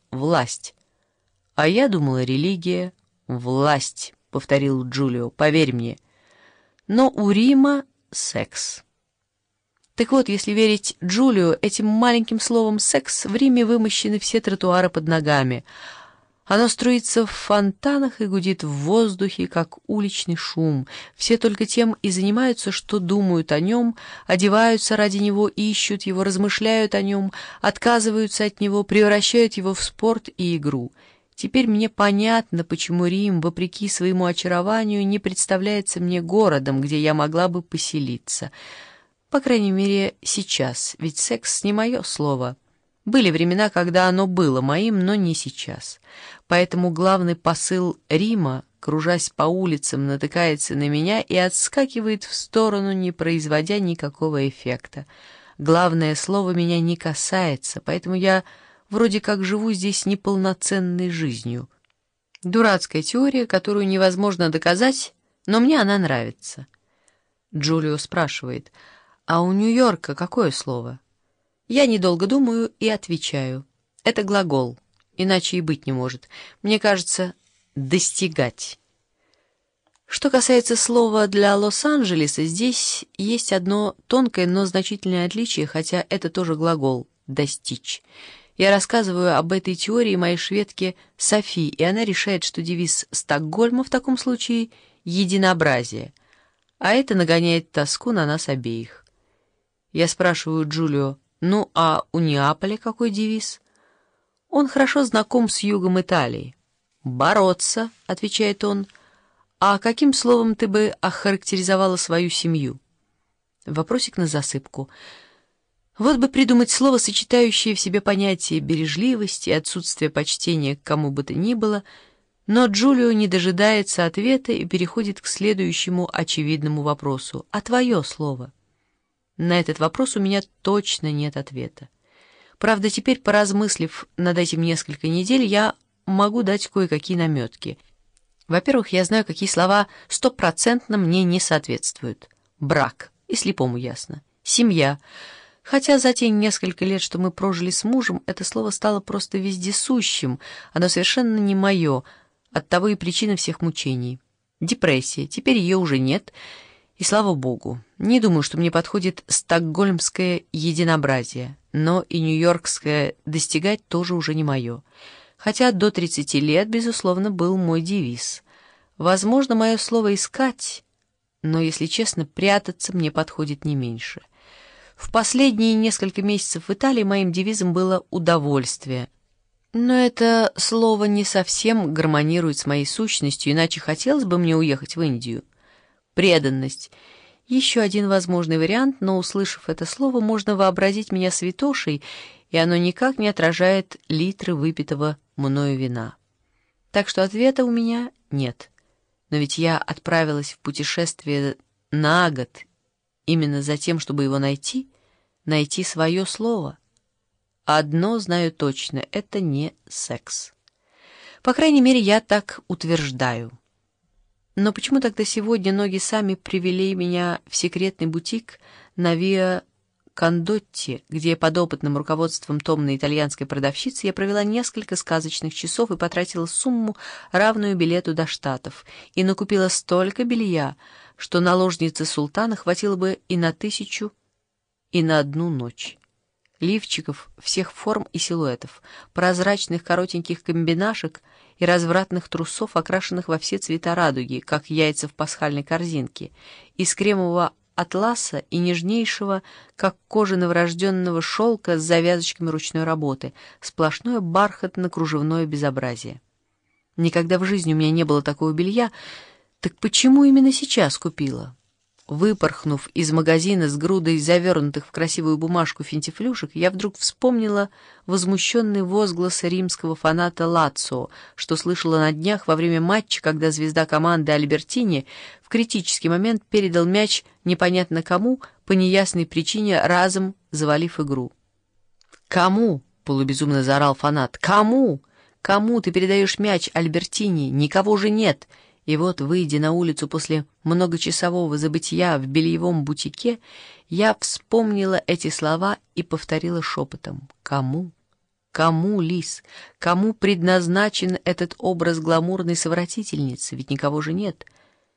власть. А я думала, религия — власть, — повторил Джулио, — поверь мне. Но у Рима — секс. Так вот, если верить Джулио, этим маленьким словом «секс» в Риме вымощены все тротуары под ногами. Оно струится в фонтанах и гудит в воздухе, как уличный шум. Все только тем и занимаются, что думают о нем, одеваются ради него, ищут его, размышляют о нем, отказываются от него, превращают его в спорт и игру. Теперь мне понятно, почему Рим, вопреки своему очарованию, не представляется мне городом, где я могла бы поселиться. По крайней мере, сейчас, ведь секс не мое слово. Были времена, когда оно было моим, но не сейчас. Поэтому главный посыл Рима, кружась по улицам, натыкается на меня и отскакивает в сторону, не производя никакого эффекта. Главное слово меня не касается, поэтому я вроде как живу здесь неполноценной жизнью. Дурацкая теория, которую невозможно доказать, но мне она нравится. Джулио спрашивает: «А у Нью-Йорка какое слово?» Я недолго думаю и отвечаю: это глагол, иначе и быть не может. Мне кажется, «достигать». Что касается слова для Лос-Анджелеса, здесь есть одно тонкое, но значительное отличие, хотя это тоже глагол «достичь». Я рассказываю об этой теории моей шведке Софи, и она решает, что девиз Стокгольма в таком случае — единообразие, а это нагоняет тоску на нас обеих. Я спрашиваю Джулио: «Ну, а у Неаполя какой девиз?» Он хорошо знаком с югом Италии. «Бороться», — отвечает он. «А каким словом ты бы охарактеризовала свою семью?» Вопросик на засыпку. Вот бы придумать слово, сочетающее в себе понятие бережливости и отсутствие почтения к кому бы то ни было, но Джулио не дожидается ответа и переходит к следующему очевидному вопросу. «А твое слово?» На этот вопрос у меня точно нет ответа. Правда, теперь, поразмыслив над этим несколько недель, я могу дать кое-какие наметки. Во-первых, я знаю, какие слова стопроцентно мне не соответствуют. Брак, и слепому ясно. Семья. Хотя за те несколько лет, что мы прожили с мужем, это слово стало просто вездесущим, оно совершенно не мое, оттого и причина всех мучений. Депрессия, теперь ее уже нет. И слава богу, не думаю, что мне подходит стокгольмское единообразие, но и нью-йоркское «достигать» тоже уже не мое. Хотя до 30 лет, безусловно, был мой девиз. Возможно, мое слово «искать», но, если честно, прятаться мне подходит не меньше. В последние несколько месяцев в Италии моим девизом было «удовольствие». Но это слово не совсем гармонирует с моей сущностью, иначе хотелось бы мне уехать в Индию. Преданность. Еще один возможный вариант, но, услышав это слово, можно вообразить меня святошей, и оно никак не отражает литры выпитого мною вина. Так что ответа у меня нет. Но ведь я отправилась в путешествие на год именно за тем, чтобы его найти свое слово. Одно знаю точно — это не секс. По крайней мере, я так утверждаю. Но почему тогда сегодня ноги сами привели меня в секретный бутик на Виа Кондотти, где под опытным руководством томной итальянской продавщицы я провела несколько сказочных часов и потратила сумму, равную билету до Штатов, и накупила столько белья, что наложнице султана хватило бы и на 1000, и на одну ночь. Лифчиков всех форм и силуэтов, прозрачных коротеньких комбинашек и развратных трусов, окрашенных во все цвета радуги, как яйца в пасхальной корзинке, из кремового атласа и нежнейшего, как кожа новорожденного шелка с завязочками ручной работы, сплошное бархатно-кружевное безобразие. Никогда в жизни у меня не было такого белья, так почему именно сейчас купила? Выпорхнув из магазина с грудой завернутых в красивую бумажку финтифлюшек, я вдруг вспомнила возмущенный возглас римского фаната Лацио, что слышала на днях во время матча, когда звезда команды Альбертини в критический момент передал мяч непонятно кому, по неясной причине разом завалив игру. «Кому?» — полубезумно заорал фанат. «Кому? Кому ты передаешь мяч, Альбертини? Никого же нет!» И вот, выйдя на улицу после многочасового забытья в бельевом бутике, я вспомнила эти слова и повторила шепотом: «Кому? Кому, Лис, кому предназначен этот образ гламурной совратительницы? Ведь никого же нет.